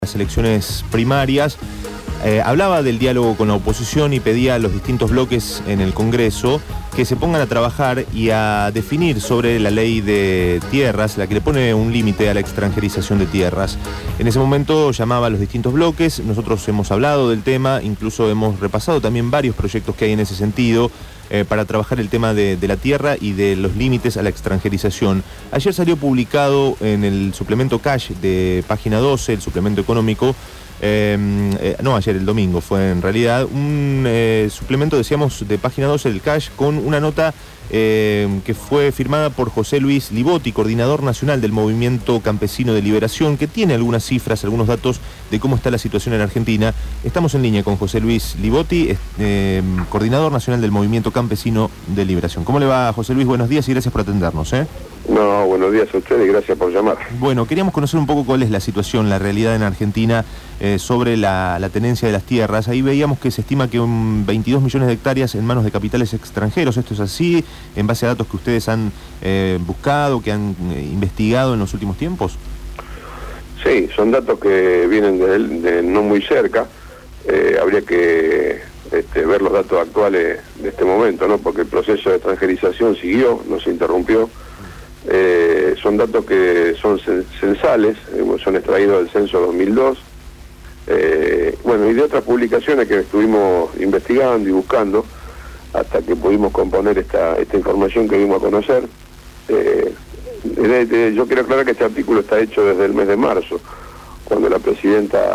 Las elecciones primarias, hablaba del diálogo con la oposición y pedía a los distintos bloques en el Congreso que se pongan a trabajar y a definir sobre la ley de tierras, la que le pone un límite a la extranjerización de tierras. En ese momento llamaba a los distintos bloques, nosotros hemos hablado del tema, incluso hemos repasado también varios proyectos que hay en ese sentido, para trabajar el tema de la tierra y de los límites a la extranjerización. Ayer salió publicado en el suplemento Cash de Página 12, el suplemento económico, no ayer, el domingo fue en realidad, un suplemento, decíamos, de Página 12 del Cash, con una nota que fue firmada por José Luis Libotti, coordinador nacional del Movimiento Campesino de Liberación, que tiene algunas cifras, algunos datos de cómo está la situación en Argentina. Estamos en línea con José Luis Libotti, coordinador nacional del Movimiento Campesino de Liberación. ¿Cómo le va, José Luis? Buenos días y gracias por atendernos. No, buenos días a ustedes y gracias por llamar. Bueno, queríamos conocer un poco cuál es la situación, la realidad en Argentina sobre la tenencia de las tierras. Ahí veíamos que se estima que 22 millones de hectáreas en manos de capitales extranjeros. ¿Esto es así, en base a datos que ustedes han buscado, que han investigado en los últimos tiempos? Sí, son datos que vienen de no muy cerca. Habría que ver los datos actuales de este momento, ¿no? Porque el proceso de extranjerización siguió, no se interrumpió. Son datos que son censales, son extraídos del censo 2002, y de otras publicaciones que estuvimos investigando y buscando hasta que pudimos componer esta información que dimos a conocer. Yo quiero aclarar que este artículo está hecho desde el mes de marzo, cuando la presidenta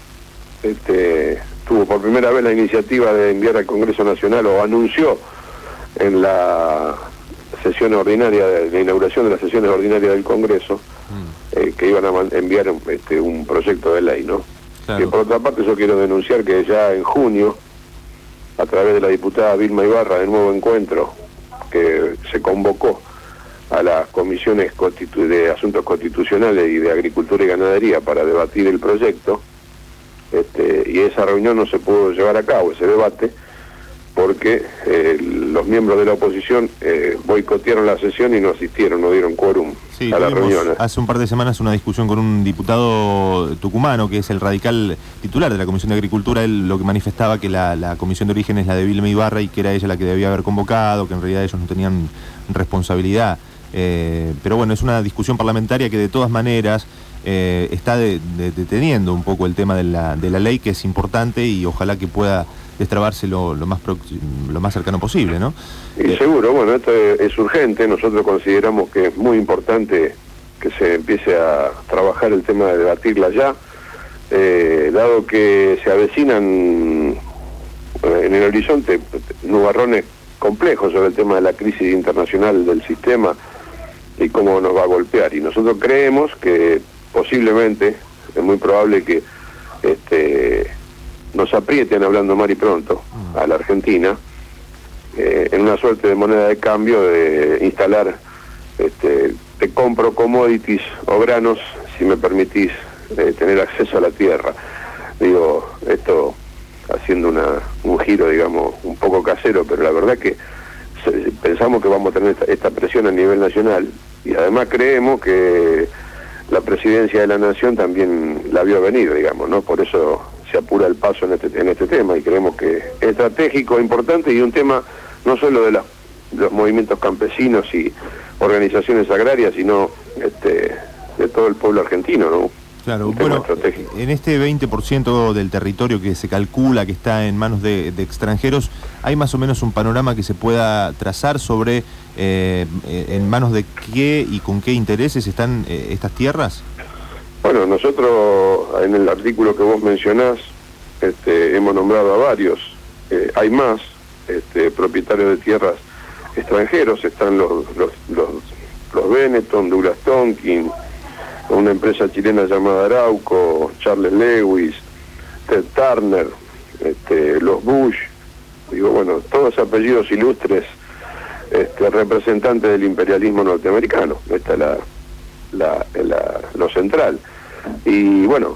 tuvo por primera vez la iniciativa de enviar al Congreso Nacional, o anunció en la sesión ordinaria, de la inauguración de las sesiones ordinarias del Congreso, que iban a enviar un proyecto de ley, ¿no? Claro. Que por otra parte yo quiero denunciar que ya en junio, a través de la diputada Vilma Ibarra, de Nuevo Encuentro, que se convocó a las comisiones de Asuntos Constitucionales y de Agricultura y Ganadería para debatir el proyecto, y esa reunión no se pudo llevar a cabo, ese debate, porque los miembros de la oposición boicotearon la sesión y no asistieron, no dieron quórum a las reuniones. Hace un par de semanas una discusión con un diputado tucumano, que es el radical titular de la Comisión de Agricultura. Él lo que manifestaba que la comisión de origen es la de Vilma Ibarra y que era ella la que debía haber convocado, que en realidad ellos no tenían responsabilidad. Pero bueno, es una discusión parlamentaria que de todas maneras está deteniendo un poco el tema de la ley, que es importante y ojalá que pueda destrabarse lo más cercano posible, ¿no? Y seguro, bueno, esto es urgente. Nosotros consideramos que es muy importante que se empiece a trabajar el tema de debatirla ya, dado que se avecinan en el horizonte nubarrones complejos sobre el tema de la crisis internacional del sistema y cómo nos va a golpear. Y nosotros creemos que posiblemente, es muy probable que nos aprieten, hablando mal y pronto, a la Argentina, en una suerte de moneda de cambio, de instalar, te compro commodities o granos, si me permitís tener acceso a la tierra. Digo, esto haciendo un giro, digamos, un poco casero, pero la verdad que pensamos que vamos a tener esta presión a nivel nacional, y además creemos que la presidencia de la Nación también la vio venir, digamos, ¿no? Por eso se apura el paso en este tema, y creemos que es estratégico, importante, y un tema no solo de los movimientos campesinos y organizaciones agrarias, sino de todo el pueblo argentino, ¿no? Claro, bueno, en este 20% del territorio que se calcula que está en manos de extranjeros, ¿hay más o menos un panorama que se pueda trazar sobre en manos de qué y con qué intereses están estas tierras? Bueno, nosotros en el artículo que vos mencionás hemos nombrado a varios. Hay más propietarios de tierras extranjeros. Están los Benetton, Douglas Tonkin, una empresa chilena llamada Arauco, Charles Lewis, Ted Turner, los Bush, todos apellidos ilustres, representantes del imperialismo norteamericano. Esta es lo central. Y bueno,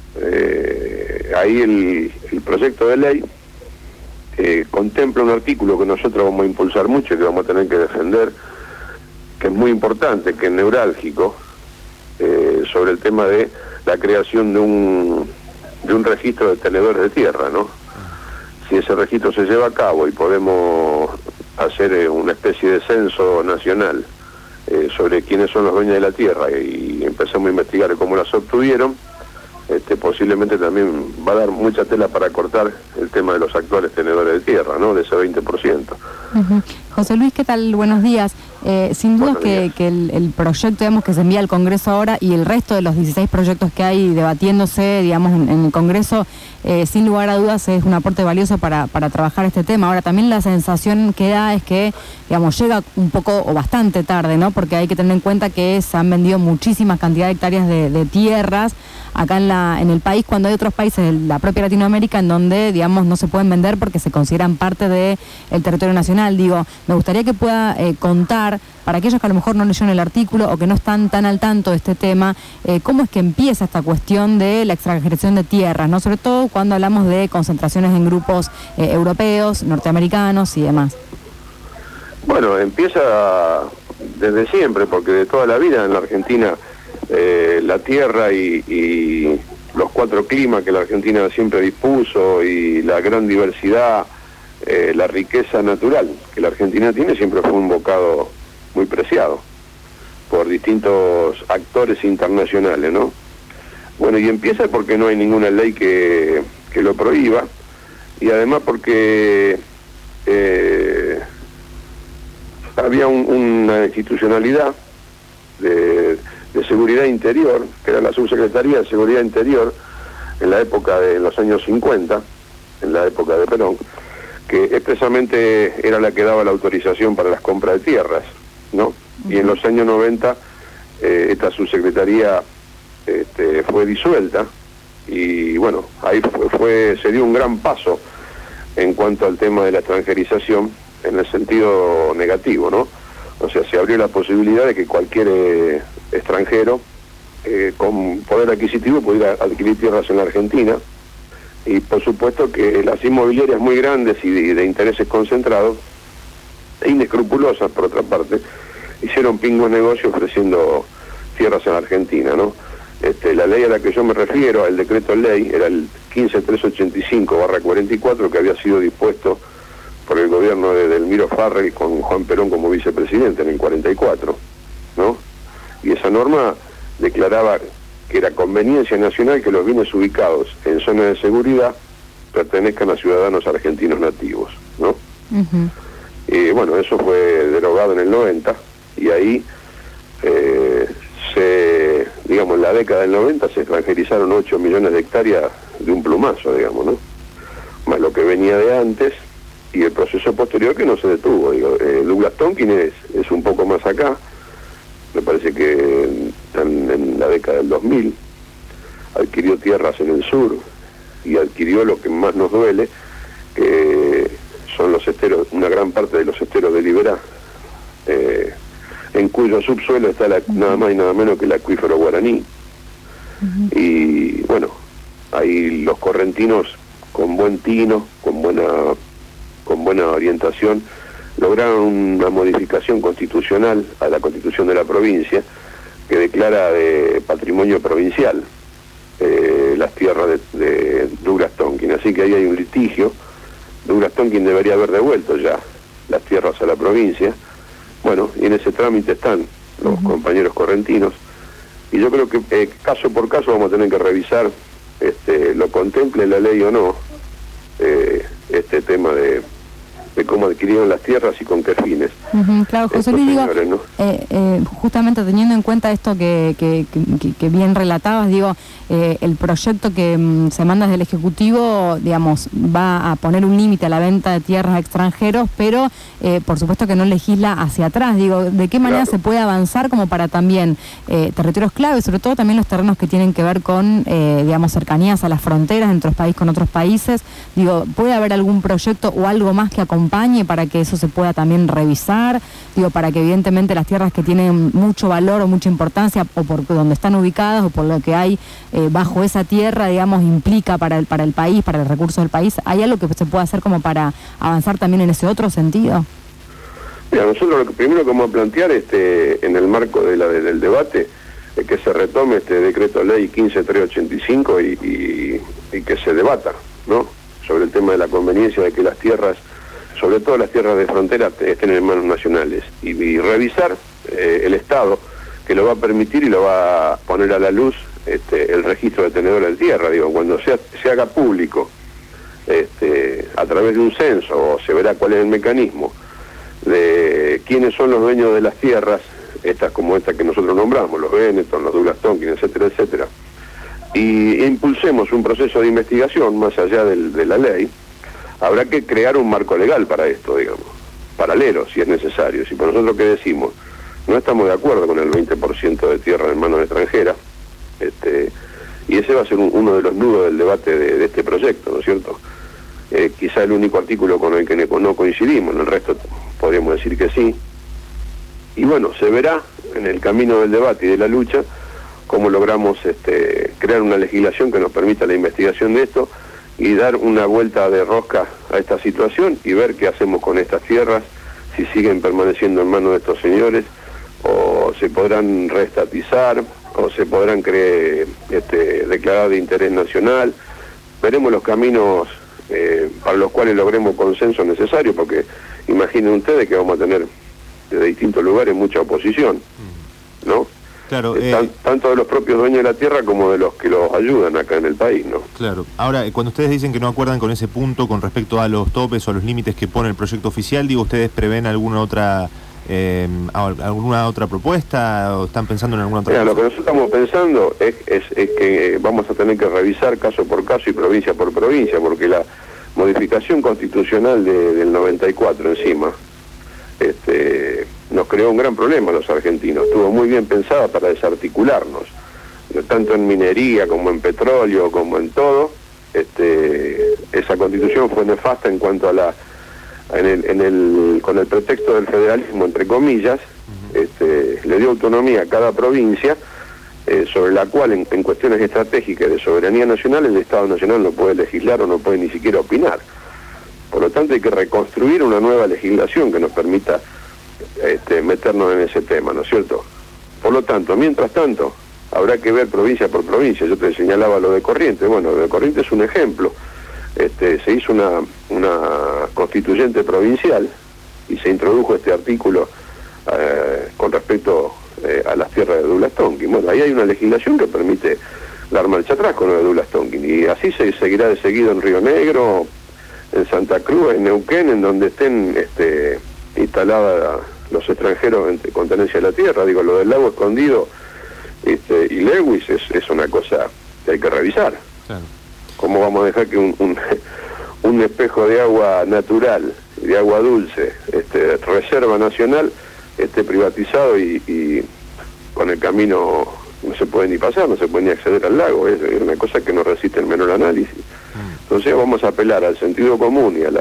ahí el proyecto de ley contempla un artículo que nosotros vamos a impulsar mucho y que vamos a tener que defender, que es muy importante, que es neurálgico, sobre el tema de la creación de un registro de tenedores de tierra, ¿no? Si ese registro se lleva a cabo y podemos hacer una especie de censo nacional sobre quiénes son los dueños de la tierra y empezamos a investigar cómo las obtuvieron, posiblemente también va a dar mucha tela para cortar el tema de los actuales tenedores de tierra, ¿no? De ese 20%. José Luis, ¿qué tal? Buenos días. Sin duda que el proyecto, digamos, que se envía al Congreso ahora y el resto de los 16 proyectos que hay debatiéndose, digamos, en el Congreso, sin lugar a dudas es un aporte valioso para trabajar este tema. Ahora, también la sensación que da es que, digamos, llega un poco o bastante tarde, ¿no? Porque hay que tener en cuenta que se han vendido muchísimas cantidades de hectáreas de tierras acá en el país, cuando hay otros países de la propia Latinoamérica en donde, digamos, no se pueden vender porque se consideran parte del territorio nacional. Digo, me gustaría que pueda contar, para aquellos que a lo mejor no leyeron el artículo o que no están tan al tanto de este tema, cómo es que empieza esta cuestión de la extracción de tierras, ¿no? Sobre todo cuando hablamos de concentraciones en grupos europeos, norteamericanos y demás. Bueno, empieza desde siempre, porque de toda la vida en la Argentina la tierra y los 4 climas que la Argentina siempre dispuso y la gran diversidad, la riqueza natural que la Argentina tiene siempre fue un bocado muy preciado por distintos actores internacionales, ¿no? Bueno, y empieza porque no hay ninguna ley que lo prohíba, y además porque había una institucionalidad de seguridad interior, que era la Subsecretaría de Seguridad Interior, en la época de los años 50, en la época de Perón, que expresamente era la que daba la autorización para las compras de tierras, ¿no? Y en los años 90 esta subsecretaría fue disuelta y bueno, ahí se dio un gran paso en cuanto al tema de la extranjerización en el sentido negativo, ¿no? O sea, se abrió la posibilidad de que cualquier extranjero con poder adquisitivo pudiera adquirir tierras en la Argentina, y por supuesto que las inmobiliarias muy grandes y de intereses concentrados e inescrupulosas, por otra parte, hicieron pingos negocios ofreciendo tierras en la Argentina, ¿no? La ley a la que yo me refiero, el decreto ley, era el 15385/44, que había sido dispuesto por el gobierno de Delmiro Farrell con Juan Perón como vicepresidente en el 44, ¿no? Y esa norma declaraba que era conveniencia nacional que los bienes ubicados en zonas de seguridad pertenezcan a ciudadanos argentinos nativos, ¿no? Y bueno, eso fue derogado en el 90, y ahí digamos, en la década del 90 se extranjerizaron 8 millones de hectáreas de un plumazo, digamos, ¿no? Más lo que venía de antes y el proceso posterior que no se detuvo. Digo, Douglas Tonkin es un poco más acá, me parece que en la década del 2000 adquirió tierras en el sur y adquirió lo que más nos duele, que son los esteros, una gran parte de los esteros de Liberá, en cuyo subsuelo está nada más y nada menos que el acuífero guaraní. Y bueno, ahí los correntinos con buen tino, con buena orientación, lograron una modificación constitucional a la Constitución de la provincia que declara de patrimonio provincial las tierras de Douglas Tonkin. Así que ahí hay un litigio. Douglas Tonkin debería haber devuelto ya las tierras a la provincia. Bueno, y en ese trámite están los compañeros correntinos, y yo creo que caso por caso vamos a tener que revisar, lo contemple la ley o no, este tema de cómo adquirieron las tierras y con qué fines. Claro, José Luis, digo, ¿no? Justamente teniendo en cuenta esto que bien relatabas, digo, el proyecto que se manda desde el Ejecutivo, digamos, va a poner un límite a la venta de tierras a extranjeros, pero por supuesto que no legisla hacia atrás. Digo, ¿de qué manera se puede avanzar como para también territorios claves, sobre todo también los terrenos que tienen que ver con, digamos, cercanías a las fronteras entre los países con otros países? Digo, ¿puede haber algún proyecto o algo más que acompañe para que eso se pueda también revisar? Digo, para que evidentemente las tierras que tienen mucho valor o mucha importancia, o por donde están ubicadas, o por lo que hay bajo esa tierra, digamos, implica para el país, para el recurso del país, ¿hay algo que se pueda hacer como para avanzar también en ese otro sentido? Mira, nosotros lo primero que vamos a plantear en el marco del debate que se retome este decreto ley 15385 y que se debata, ¿no?, sobre el tema de la conveniencia de que las tierras, sobre todo las tierras de frontera, estén en manos nacionales, y revisar el Estado, que lo va a permitir y lo va a poner a la luz el registro de tenedores de tierra. Digo, cuando se haga público a través de un censo, o se verá cuál es el mecanismo de quiénes son los dueños de las tierras, estas como esta que nosotros nombramos, los Benetton, los Douglas Tonkin, etcétera, etcétera, y impulsemos un proceso de investigación más allá de la ley, habrá que crear un marco legal para esto, digamos, paralelo si es necesario. Si por nosotros que decimos, no estamos de acuerdo con el 20% de tierra en manos extranjeras, y ese va a ser uno de los nudos del debate de este proyecto, ¿no es cierto? Quizá el único artículo con el que no coincidimos, en el resto podríamos decir que sí. Y bueno, se verá en el camino del debate y de la lucha cómo logramos crear una legislación que nos permita la investigación de esto y dar una vuelta de rosca a esta situación y ver qué hacemos con estas tierras, si siguen permaneciendo en manos de estos señores, o se podrán reestatizar, o se podrán declarar de interés nacional. Veremos los caminos para los cuales logremos consenso necesario, porque imaginen ustedes que vamos a tener de distintos lugares mucha oposición, ¿no? Claro, tanto de los propios dueños de la tierra como de los que los ayudan acá en el país, ¿no? Claro. Ahora, cuando ustedes dicen que no acuerdan con ese punto con respecto a los topes o a los límites que pone el proyecto oficial, digo, ¿ustedes prevén alguna otra propuesta o están pensando en alguna otra cosa? Lo que nosotros estamos pensando es que vamos a tener que revisar caso por caso y provincia por provincia, porque la modificación constitucional del 94 encima nos creó un gran problema a los argentinos. Estuvo muy bien pensada para desarticularnos, tanto en minería como en petróleo, como en todo. Esa constitución fue nefasta en cuanto a con el pretexto del federalismo, entre comillas, le dio autonomía a cada provincia, sobre la cual en cuestiones estratégicas de soberanía nacional el Estado Nacional no puede legislar o no puede ni siquiera opinar. Por lo tanto hay que reconstruir una nueva legislación que nos permita meternos en ese tema, ¿no es cierto? Por lo tanto, mientras tanto, habrá que ver provincia por provincia. Yo te señalaba lo de Corrientes. Bueno, lo de Corrientes es un ejemplo. Se hizo una constituyente provincial y se introdujo este artículo con respecto a las tierras de Douglas Tonkin. Bueno, ahí hay una legislación que permite dar marcha atrás con lo de Douglas Tonkin, y así se seguirá de seguido en Río Negro, en Santa Cruz, en Neuquén, en donde estén instalados los extranjeros con tenencia de la tierra. Digo, lo del Lago Escondido y Lewis es una cosa que hay que revisar. Claro. ¿Cómo vamos a dejar que un espejo de agua natural, de agua dulce, reserva nacional, esté privatizado y con el camino no se puede ni pasar, no se puede ni acceder al lago? Es una cosa que no resiste el menor análisis. Entonces vamos a apelar al sentido común y a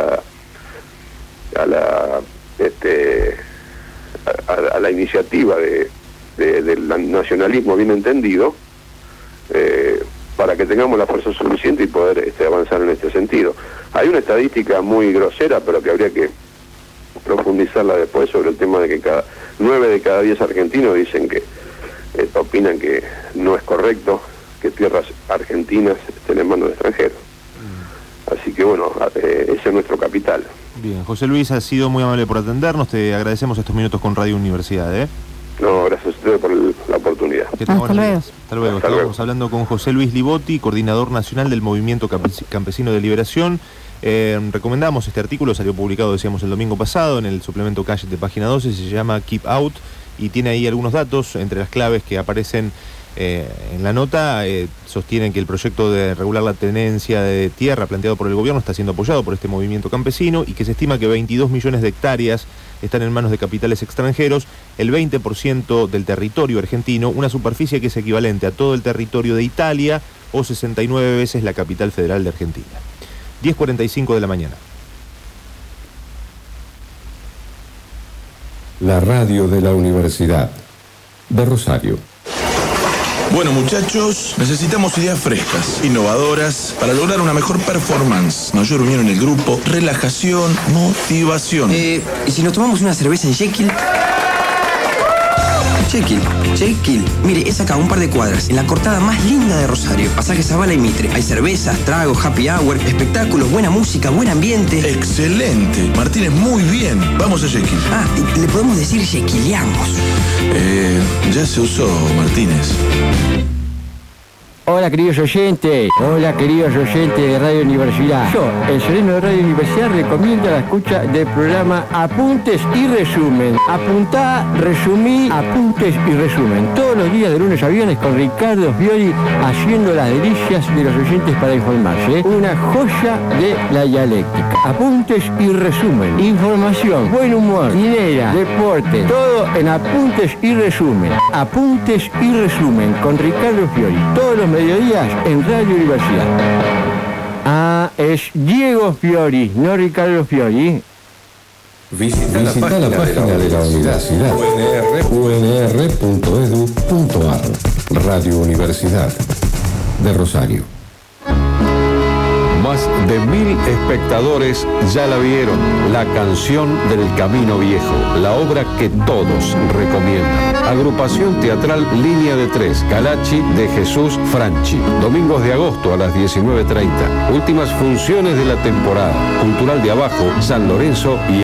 la iniciativa del nacionalismo bien entendido, para que tengamos la fuerza suficiente y poder avanzar en este sentido. Hay una estadística muy grosera, pero que habría que profundizarla después, sobre el tema de que 9 de cada 10 argentinos dicen que opinan que no es correcto que tierras argentinas estén en manos de extranjeros. Así que bueno, ese es nuestro capital. Bien, José Luis, ha sido muy amable por atendernos, te agradecemos estos minutos con Radio Universidad. No, gracias a ustedes por la oportunidad. Hasta luego. Hasta luego. Estamos hablando con José Luis Libotti, coordinador nacional del Movimiento Campesino de Liberación. Recomendamos este artículo, salió publicado, decíamos, el domingo pasado en el suplemento Calle de página 12, se llama Keep Out, y tiene ahí algunos datos. Entre las claves que aparecen en la nota, sostienen que el proyecto de regular la tenencia de tierra planteado por el gobierno está siendo apoyado por este movimiento campesino, y que se estima que 22 millones de hectáreas están en manos de capitales extranjeros, el 20% del territorio argentino, una superficie que es equivalente a todo el territorio de Italia o 69 veces la capital federal de Argentina. 10:45 de la mañana. La radio de la Universidad de Rosario. Bueno, muchachos, necesitamos ideas frescas, innovadoras, para lograr una mejor performance, mayor unión en el grupo, relajación, motivación. ¿Y si nos tomamos una cerveza en Jekyll? Jekyll. Mire, es acá, un par de cuadras, en la cortada más linda de Rosario. Pasaje Zavala y Mitre. Hay cervezas, tragos, happy hour, espectáculos, buena música, buen ambiente. Excelente. Martínez, muy bien. Vamos a Jekyll. Ah, le podemos decir Jekyllamos. Ya se usó, Martínez. Hola queridos oyentes de Radio Universidad. Yo, el sereno de Radio Universidad, recomiendo la escucha del programa Apuntes y Resumen. Apuntá, resumí, apuntes y resumen. Todos los días de lunes a viernes con Ricardo Fiori haciendo las delicias de los oyentes para informarse. Una joya de la dialéctica. Apuntes y resumen. Información, buen humor, dinero, deporte, todo en Apuntes y Resumen. Apuntes y Resumen con Ricardo Fiori. Todos los mediodías en Radio Universidad. Ah, es Diego Fiori, no Ricardo Fiori. Visita la página de la universidad, unr.edu.ar. Radio Universidad de Rosario. Más de 1000 espectadores ya la vieron. La canción del Camino Viejo, la obra que todos recomiendan. Agrupación teatral Línea de Tres, Calachi de Jesús Franchi. Domingos de agosto a las 19:30. Últimas funciones de la temporada. Cultural de Abajo, San Lorenzo y